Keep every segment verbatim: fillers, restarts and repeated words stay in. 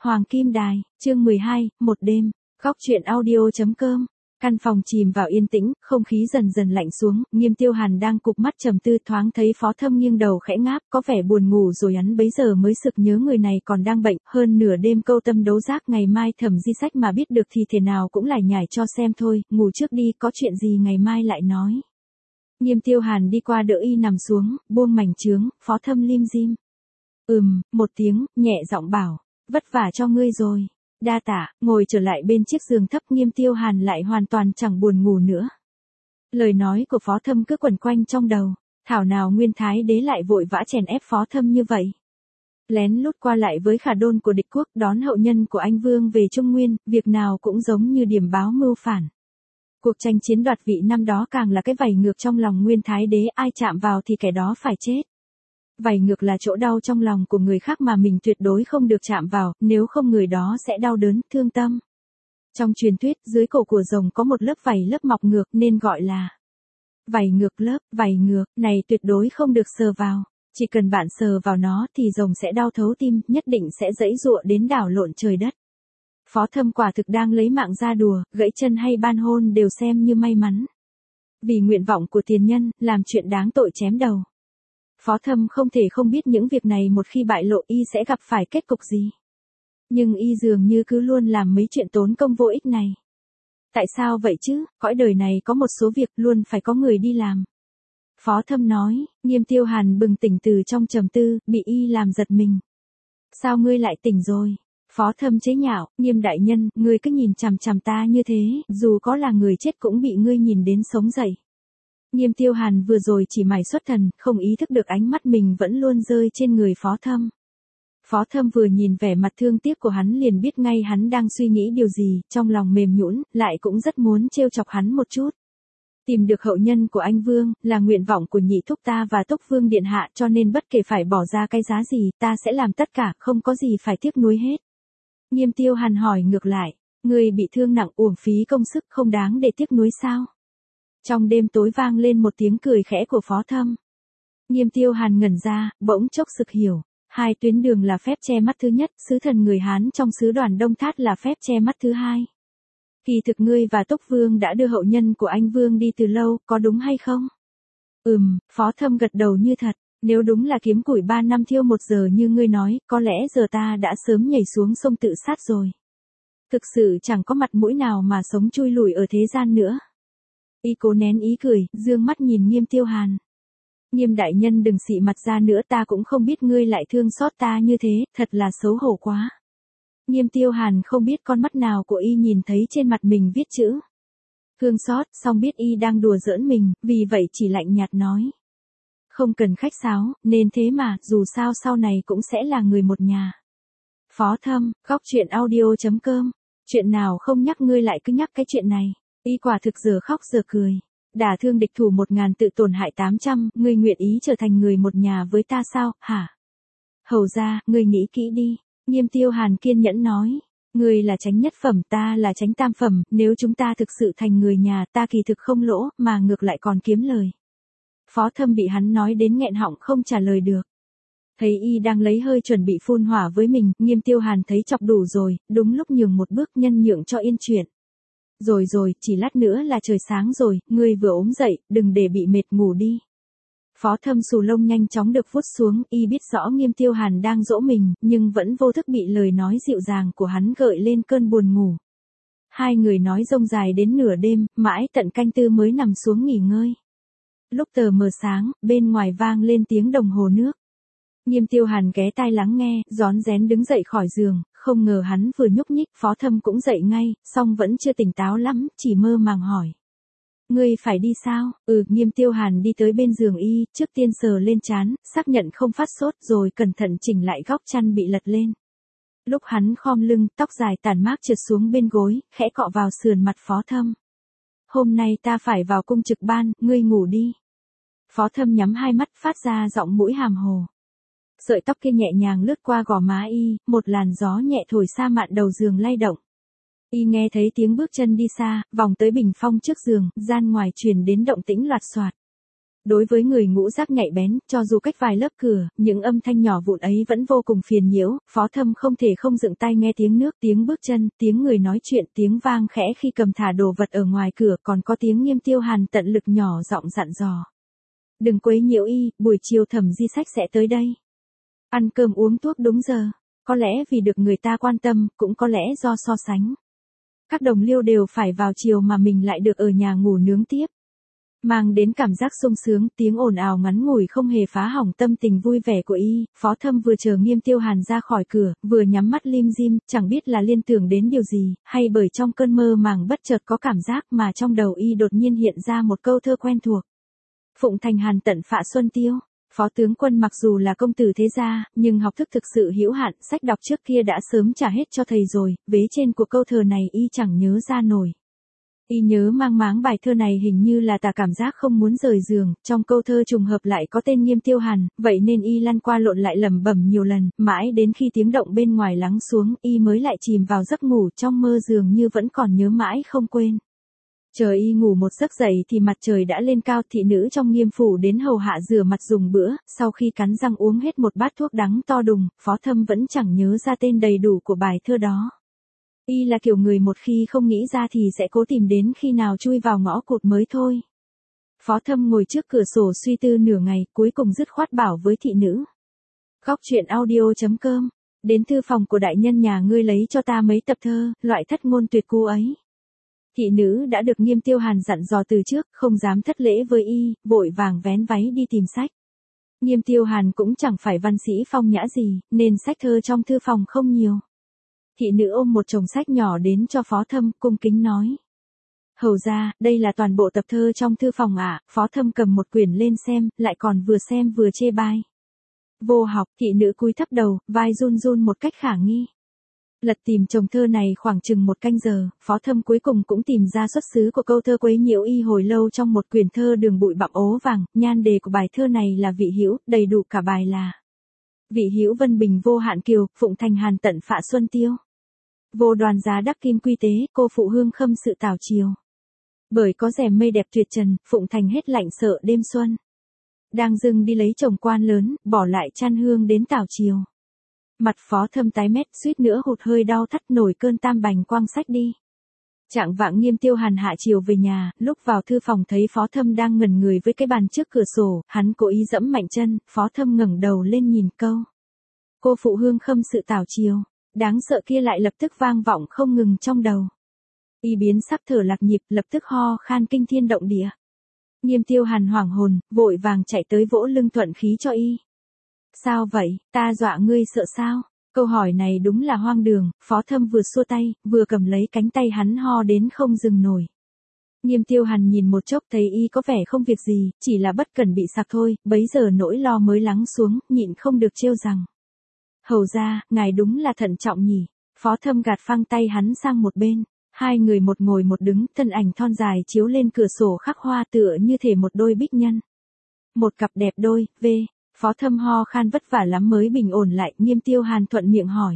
Hoàng Kim Đài, chương mười hai, một đêm, góc truyện audio.com. Căn phòng chìm vào yên tĩnh, không khí dần dần lạnh xuống, Nghiêm Tiêu Hàn đang cụp mắt trầm tư, thoáng thấy Phó Thâm nghiêng đầu khẽ ngáp, có vẻ buồn ngủ rồi, hắn bấy giờ mới sực nhớ người này còn đang bệnh, hơn nửa đêm câu tâm đấu giác, ngày mai thẩm di sách mà biết được thì thế nào cũng lải nhải cho xem thôi, ngủ trước đi, có chuyện gì ngày mai lại nói. Nghiêm Tiêu Hàn đi qua đỡ y nằm xuống, buông mảnh trướng, Phó Thâm lim dim. Ừm, một tiếng, nhẹ giọng bảo, vất vả cho ngươi rồi. Đa tạ, ngồi trở lại bên chiếc giường thấp, Nghiêm Tiêu Hàn lại hoàn toàn chẳng buồn ngủ nữa. Lời nói của Phó Thâm cứ quẩn quanh trong đầu, thảo nào Nguyên Thái Đế lại vội vã chèn ép Phó Thâm như vậy. Lén lút qua lại với khả đôn của địch quốc, đón hậu nhân của anh Vương về Trung Nguyên, việc nào cũng giống như điểm báo mưu phản. Cuộc tranh chiến đoạt vị năm đó càng là cái vảy ngược trong lòng Nguyên Thái Đế, ai chạm vào thì kẻ đó phải chết. Vảy ngược là chỗ đau trong lòng của người khác mà mình tuyệt đối không được chạm vào, nếu không người đó sẽ đau đớn, thương tâm. Trong truyền thuyết, dưới cổ của rồng có một lớp vảy lớp mọc ngược nên gọi là vảy ngược lớp, vảy ngược, này tuyệt đối không được sờ vào. Chỉ cần bạn sờ vào nó thì rồng sẽ đau thấu tim, nhất định sẽ giãy giụa đến đảo lộn trời đất. Phó Thâm quả thực đang lấy mạng ra đùa, gãy chân hay ban hôn đều xem như may mắn. Vì nguyện vọng của tiền nhân, làm chuyện đáng tội chém đầu. Phó Thâm không thể không biết những việc này một khi bại lộ y sẽ gặp phải kết cục gì. Nhưng y dường như cứ luôn làm mấy chuyện tốn công vô ích này. Tại sao vậy chứ, cõi đời này có một số việc luôn phải có người đi làm. Phó Thâm nói, Nghiêm Tiêu Hàn bừng tỉnh từ trong trầm tư, bị y làm giật mình. Sao ngươi lại tỉnh rồi? Phó Thâm chế nhạo, Nghiêm đại nhân, ngươi cứ nhìn chằm chằm ta như thế, dù có là người chết cũng bị ngươi nhìn đến sống dậy. Nghiêm Tiêu Hàn vừa rồi chỉ mải xuất thần, không ý thức được ánh mắt mình vẫn luôn rơi trên người Phó Thâm. Phó Thâm vừa nhìn vẻ mặt thương tiếc của hắn liền biết ngay hắn đang suy nghĩ điều gì, trong lòng mềm nhũn, lại cũng rất muốn trêu chọc hắn một chút. Tìm được hậu nhân của anh Vương, là nguyện vọng của nhị thúc ta và Túc Vương điện hạ, cho nên bất kể phải bỏ ra cái giá gì, ta sẽ làm tất cả, không có gì phải tiếc nuối hết. Nghiêm Tiêu Hàn hỏi ngược lại, người bị thương nặng uổng phí công sức không đáng để tiếc nuối sao? Trong đêm tối vang lên một tiếng cười khẽ của Phó Thâm. Nghiêm Tiêu Hàn ngẩn ra, bỗng chốc sực hiểu. Hai tuyến đường là phép che mắt thứ nhất, sứ thần người Hán trong sứ đoàn Đông Thát là phép che mắt thứ hai. Kỳ thực ngươi và Túc Vương đã đưa hậu nhân của anh Vương đi từ lâu, có đúng hay không? Ừm, Phó Thâm gật đầu như thật. Nếu đúng là kiếm củi ba năm thiêu một giờ như ngươi nói, có lẽ giờ ta đã sớm nhảy xuống sông tự sát rồi. Thực sự chẳng có mặt mũi nào mà sống chui lủi ở thế gian nữa. Y cố nén ý cười, dương mắt nhìn Nghiêm Tiêu Hàn. Nghiêm đại nhân đừng xị mặt ra nữa, ta cũng không biết ngươi lại thương xót ta như thế, thật là xấu hổ quá. Nghiêm Tiêu Hàn không biết con mắt nào của y nhìn thấy trên mặt mình viết chữ thương xót, song biết y đang đùa giỡn mình, vì vậy chỉ lạnh nhạt nói. Không cần khách sáo, nên thế mà, dù sao sau này cũng sẽ là người một nhà. Phó Thâm, góc truyện audio.com. Chuyện nào không nhắc ngươi lại cứ nhắc cái chuyện này. Y quả thực giờ khóc giờ cười. Đả thương địch thủ một ngàn tự tổn hại tám trăm, ngươi nguyện ý trở thành người một nhà với ta sao, hả? Hầu ra, ngươi nghĩ kỹ đi. Nghiêm Tiêu Hàn kiên nhẫn nói. Ngươi là chánh nhất phẩm, ta là chánh tam phẩm, nếu chúng ta thực sự thành người nhà, ta kỳ thực không lỗ, mà ngược lại còn kiếm lời. Phó Thâm bị hắn nói đến nghẹn họng không trả lời được. Thấy y đang lấy hơi chuẩn bị phun hỏa với mình, Nghiêm Tiêu Hàn thấy chọc đủ rồi, đúng lúc nhường một bước nhân nhượng cho yên chuyện. Rồi rồi, chỉ lát nữa là trời sáng rồi, ngươi vừa ốm dậy, đừng để bị mệt, ngủ đi. Phó Thâm xù lông nhanh chóng được vuốt xuống, y biết rõ Nghiêm Tiêu Hàn đang dỗ mình, nhưng vẫn vô thức bị lời nói dịu dàng của hắn gợi lên cơn buồn ngủ. Hai người nói rông dài đến nửa đêm, mãi tận canh tư mới nằm xuống nghỉ ngơi. Lúc tờ mờ sáng, bên ngoài vang lên tiếng đồng hồ nước. Nghiêm Tiêu Hàn ghé tai lắng nghe, rón rén đứng dậy khỏi giường, không ngờ hắn vừa nhúc nhích, Phó Thâm cũng dậy ngay, song vẫn chưa tỉnh táo lắm, chỉ mơ màng hỏi. Ngươi phải đi sao? Ừ, Nghiêm Tiêu Hàn đi tới bên giường y, trước tiên sờ lên trán, xác nhận không phát sốt rồi cẩn thận chỉnh lại góc chăn bị lật lên. Lúc hắn khom lưng, tóc dài tản mát trượt xuống bên gối, khẽ cọ vào sườn mặt Phó Thâm. Hôm nay ta phải vào cung trực ban, ngươi ngủ đi. Phó Thâm nhắm hai mắt phát ra giọng mũi hàm hồ. Sợi tóc kia nhẹ nhàng lướt qua gò má y, một làn gió nhẹ thổi xa mạn đầu giường lay động. Y nghe thấy tiếng bước chân đi xa, vòng tới bình phong trước giường, gian ngoài truyền đến động tĩnh loạt soạt. Đối với người ngũ giác nhạy bén, cho dù cách vài lớp cửa, những âm thanh nhỏ vụn ấy vẫn vô cùng phiền nhiễu, Phó Thâm không thể không dựng tai nghe tiếng nước, tiếng bước chân, tiếng người nói chuyện, tiếng vang khẽ khi cầm thả đồ vật ở ngoài cửa, còn có tiếng Nghiêm Tiêu Hàn tận lực nhỏ giọng dặn dò. Đừng quấy nhiễu y, buổi chiều Thẩm Di Sách sẽ tới đây. Ăn cơm uống thuốc đúng giờ, có lẽ vì được người ta quan tâm, cũng có lẽ do so sánh. Các đồng liêu đều phải vào chiều mà mình lại được ở nhà ngủ nướng tiếp. Mang đến cảm giác sung sướng, tiếng ồn ào ngắn ngủi không hề phá hỏng tâm tình vui vẻ của y, Phó Thâm vừa chờ Nghiêm Tiêu Hàn ra khỏi cửa, vừa nhắm mắt lim dim, chẳng biết là liên tưởng đến điều gì, hay bởi trong cơn mơ màng bất chợt có cảm giác mà trong đầu y đột nhiên hiện ra một câu thơ quen thuộc. Phụng thành Hàn tận phạ xuân tiêu. Phó tướng quân mặc dù là công tử thế gia, nhưng học thức thực sự hữu hạn, sách đọc trước kia đã sớm trả hết cho thầy rồi, vế trên của câu thơ này y chẳng nhớ ra nổi. Y nhớ mang máng bài thơ này hình như là tả cảm giác không muốn rời giường, trong câu thơ trùng hợp lại có tên Nghiêm Tiêu Hàn, vậy nên y lăn qua lộn lại lẩm bẩm nhiều lần, mãi đến khi tiếng động bên ngoài lắng xuống, y mới lại chìm vào giấc ngủ, trong mơ dường như vẫn còn nhớ mãi không quên. Chờ y ngủ một giấc dậy thì mặt trời đã lên cao, thị nữ trong Nghiêm phủ đến hầu hạ rửa mặt dùng bữa, sau khi cắn răng uống hết một bát thuốc đắng to đùng, Phó Thâm vẫn chẳng nhớ ra tên đầy đủ của bài thơ đó. Y là kiểu người một khi không nghĩ ra thì sẽ cố tìm đến khi nào chui vào ngõ cụt mới thôi. Phó Thâm ngồi trước cửa sổ suy tư nửa ngày, cuối cùng dứt khoát bảo với thị nữ. Góc truyện audio chấm com, đến thư phòng của đại nhân nhà ngươi lấy cho ta mấy tập thơ, loại thất ngôn tuyệt cú ấy. Thị nữ đã được Nghiêm Tiêu Hàn dặn dò từ trước, không dám thất lễ với y, vội vàng vén váy đi tìm sách. Nghiêm Tiêu Hàn cũng chẳng phải văn sĩ phong nhã gì, nên sách thơ trong thư phòng không nhiều. Thị nữ ôm một chồng sách nhỏ đến cho Phó Thâm, cung kính nói. Hầu ra, đây là toàn bộ tập thơ trong thư phòng ạ. À? Phó Thâm cầm một quyển lên xem, lại còn vừa xem vừa chê bai. Vô học, thị nữ cúi thấp đầu, vai run run một cách khả nghi. Lật tìm chồng thơ này khoảng chừng một canh giờ, Phó Thâm cuối cùng cũng tìm ra xuất xứ của câu thơ quấy nhiễu y hồi lâu trong một quyển thơ đường bụi bặm ố vàng, nhan đề của bài thơ này là vị hữu, đầy đủ cả bài là. Vị hữu vân bình vô hạn kiều, phụng thành Hàn tận phạ xuân tiêu. Vô đoàn giá đắc kim quy tế, cô phụ hương khâm sự tảo chiều. Bởi có rèm mây đẹp tuyệt trần, phụng thành hết lạnh sợ đêm xuân. Đang dưng đi lấy chồng quan lớn, bỏ lại chăn hương đến tảo chiều. Mặt Phó Thâm tái mét, suýt nữa hụt hơi đau thắt nổi cơn tam bành quang sách đi. Trạng vạng Nghiêm Tiêu Hàn hạ chiều về nhà, lúc vào thư phòng thấy Phó Thâm đang ngẩn người với cái bàn trước cửa sổ, hắn cố ý dẫm mạnh chân, Phó Thâm ngẩng đầu lên nhìn câu. Cô phụ hương khâm sự tảo chiều, đáng sợ kia lại lập tức vang vọng không ngừng trong đầu. Y biến sắc thở lạc nhịp, lập tức ho khan kinh thiên động địa. Nghiêm Tiêu Hàn hoảng hồn, vội vàng chạy tới vỗ lưng thuận khí cho y. Sao vậy, ta dọa ngươi sợ sao? Câu hỏi này đúng là hoang đường, Phó Thâm vừa xua tay, vừa cầm lấy cánh tay hắn ho đến không dừng nổi. Nghiêm Tiêu Hàn nhìn một chốc thấy y có vẻ không việc gì, chỉ là bất cẩn bị sặc thôi, bấy giờ nỗi lo mới lắng xuống, nhịn không được trêu rằng. Hầu ra, ngài đúng là thận trọng nhỉ. Phó Thâm gạt phăng tay hắn sang một bên. Hai người một ngồi một đứng, thân ảnh thon dài chiếu lên cửa sổ khắc hoa tựa như thể một đôi bích nhân. Một cặp đẹp đôi, v. Phó Thâm ho khan vất vả lắm mới bình ổn lại, Nghiêm Tiêu Hàn thuận miệng hỏi.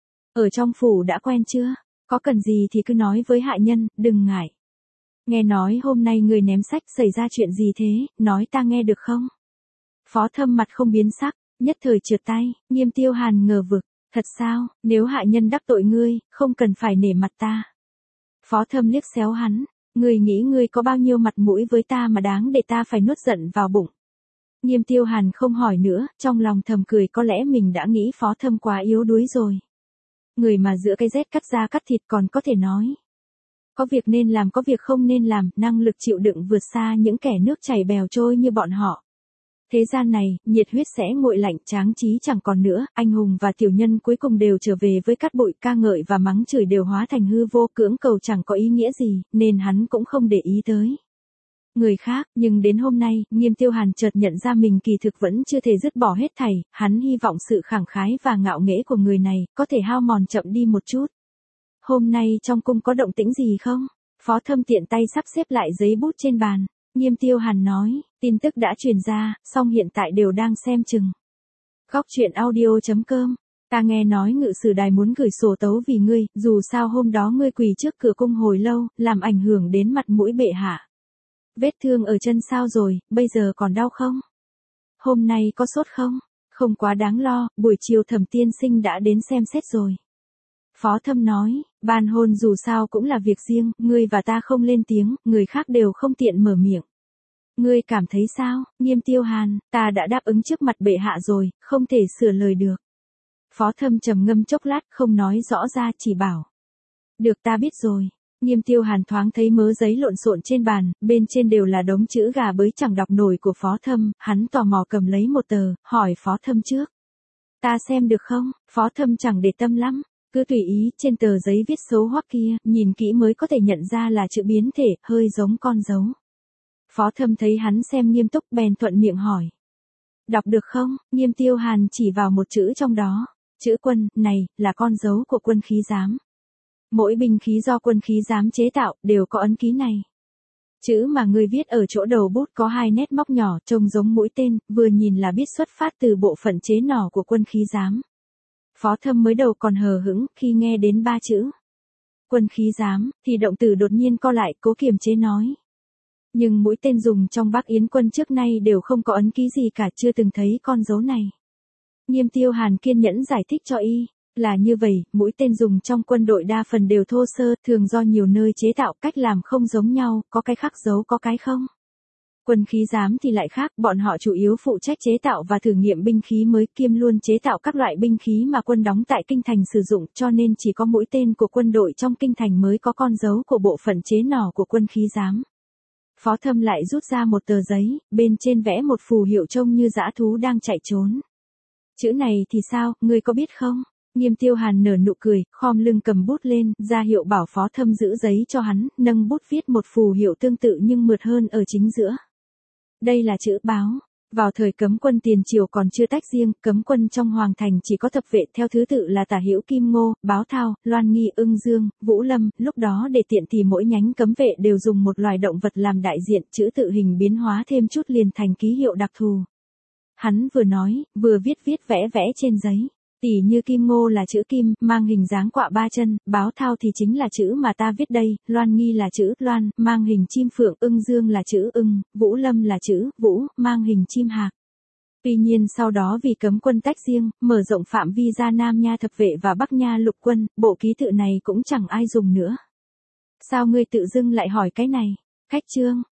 Ở trong phủ đã quen chưa? Có cần gì thì cứ nói với hạ nhân, đừng ngại. Nghe nói hôm nay người ném sách xảy ra chuyện gì thế, nói ta nghe được không? Phó Thâm mặt không biến sắc, nhất thời trượt tay, Nghiêm Tiêu Hàn ngờ vực. Thật sao, nếu hạ nhân đắc tội ngươi, không cần phải nể mặt ta. Phó Thâm liếc xéo hắn, ngươi nghĩ ngươi có bao nhiêu mặt mũi với ta mà đáng để ta phải nuốt giận vào bụng. Nghiêm Tiêu Hàn không hỏi nữa, trong lòng thầm cười có lẽ mình đã nghĩ Phó Thâm quá yếu đuối rồi. Người mà giữa cái rét cắt da cắt thịt còn có thể nói. Có việc nên làm có việc không nên làm, năng lực chịu đựng vượt xa những kẻ nước chảy bèo trôi như bọn họ. Thế gian này, nhiệt huyết sẽ nguội lạnh, tráng trí chẳng còn nữa, anh hùng và tiểu nhân cuối cùng đều trở về với cát bụi, ca ngợi và mắng chửi đều hóa thành hư vô, cưỡng cầu chẳng có ý nghĩa gì, nên hắn cũng không để ý tới người khác, nhưng đến hôm nay, Nghiêm Tiêu Hàn chợt nhận ra mình kỳ thực vẫn chưa thể dứt bỏ hết thảy, hắn hy vọng sự khẳng khái và ngạo nghễ của người này, có thể hao mòn chậm đi một chút. Hôm nay trong cung có động tĩnh gì không? Phó Thâm tiện tay sắp xếp lại giấy bút trên bàn. Nghiêm Tiêu Hàn nói, tin tức đã truyền ra, song hiện tại đều đang xem chừng. Góc truyện audio chấm com, ta nghe nói ngự sử đài muốn gửi sổ tấu vì ngươi, dù sao hôm đó ngươi quỳ trước cửa cung hồi lâu, làm ảnh hưởng đến mặt mũi bệ hạ. Vết thương ở chân sao rồi, bây giờ còn đau không? Hôm nay có sốt không? Không quá đáng lo, buổi chiều Thẩm tiên sinh đã đến xem xét rồi. Phó Thâm nói, ban hôn dù sao cũng là việc riêng, ngươi và ta không lên tiếng, người khác đều không tiện mở miệng. Ngươi cảm thấy sao? Nghiêm Tiêu Hàn, ta đã đáp ứng trước mặt bệ hạ rồi, không thể sửa lời được. Phó Thâm trầm ngâm chốc lát, không nói rõ ra, chỉ bảo. Được, ta biết rồi. Nghiêm Tiêu Hàn thoáng thấy mớ giấy lộn xộn trên bàn, bên trên đều là đống chữ gà bới chẳng đọc nổi của Phó Thâm, hắn tò mò cầm lấy một tờ, hỏi Phó Thâm trước. Ta xem được không? Phó Thâm chẳng để tâm lắm, cứ tùy ý, trên tờ giấy viết xấu hoắc kia, nhìn kỹ mới có thể nhận ra là chữ biến thể, hơi giống con dấu. Phó Thâm thấy hắn xem nghiêm túc bèn thuận miệng hỏi. Đọc được không? Nghiêm Tiêu Hàn chỉ vào một chữ trong đó. Chữ quân, này, là con dấu của quân khí giám. Mỗi binh khí do quân khí giám chế tạo, đều có ấn ký này. Chữ mà người viết ở chỗ đầu bút có hai nét móc nhỏ, trông giống mũi tên, vừa nhìn là biết xuất phát từ bộ phận chế nỏ của quân khí giám. Phó Thâm mới đầu còn hờ hững, khi nghe đến ba chữ quân khí giám, thì động tử đột nhiên co lại, cố kiềm chế nói. Nhưng mũi tên dùng trong Bắc Yến quân trước nay đều không có ấn ký gì cả, chưa từng thấy con dấu này. Nghiêm Tiêu Hàn kiên nhẫn giải thích cho y, là như vậy, mũi tên dùng trong quân đội đa phần đều thô sơ, thường do nhiều nơi chế tạo, cách làm không giống nhau, có cái khắc dấu có cái không. Quân khí giám thì lại khác, bọn họ chủ yếu phụ trách chế tạo và thử nghiệm binh khí mới, kiêm luôn chế tạo các loại binh khí mà quân đóng tại kinh thành sử dụng, cho nên chỉ có mũi tên của quân đội trong kinh thành mới có con dấu của bộ phận chế nỏ của quân khí giám. Phó Thâm lại rút ra một tờ giấy, bên trên vẽ một phù hiệu trông như dã thú đang chạy trốn. Chữ này thì sao, ngươi có biết không? Nghiêm Tiêu Hàn nở nụ cười, khom lưng cầm bút lên, ra hiệu bảo Phó Thâm giữ giấy cho hắn, nâng bút viết một phù hiệu tương tự nhưng mượt hơn ở chính giữa. Đây là chữ báo. Vào thời cấm quân tiền triều còn chưa tách riêng, cấm quân trong hoàng thành chỉ có thập vệ theo thứ tự là Tả Hữu Kim Ngô, Báo Thao, Loan Nghi, Ưng Dương, Vũ Lâm, lúc đó để tiện thì mỗi nhánh cấm vệ đều dùng một loài động vật làm đại diện, chữ tự hình biến hóa thêm chút liền thành ký hiệu đặc thù. Hắn vừa nói, vừa viết viết vẽ vẽ trên giấy. Tỉ như Kim Ngô là chữ kim, mang hình dáng quạ ba chân, Báo Thao thì chính là chữ mà ta viết đây, Loan Nghi là chữ loan, mang hình chim phượng, Ưng Dương là chữ ưng, Vũ Lâm là chữ vũ, mang hình chim hạc. Tuy nhiên sau đó vì cấm quân tách riêng, mở rộng phạm vi ra Nam Nha thập vệ và Bắc Nha lục quân, bộ ký tự này cũng chẳng ai dùng nữa. Sao ngươi tự dưng lại hỏi cái này? Khách trương,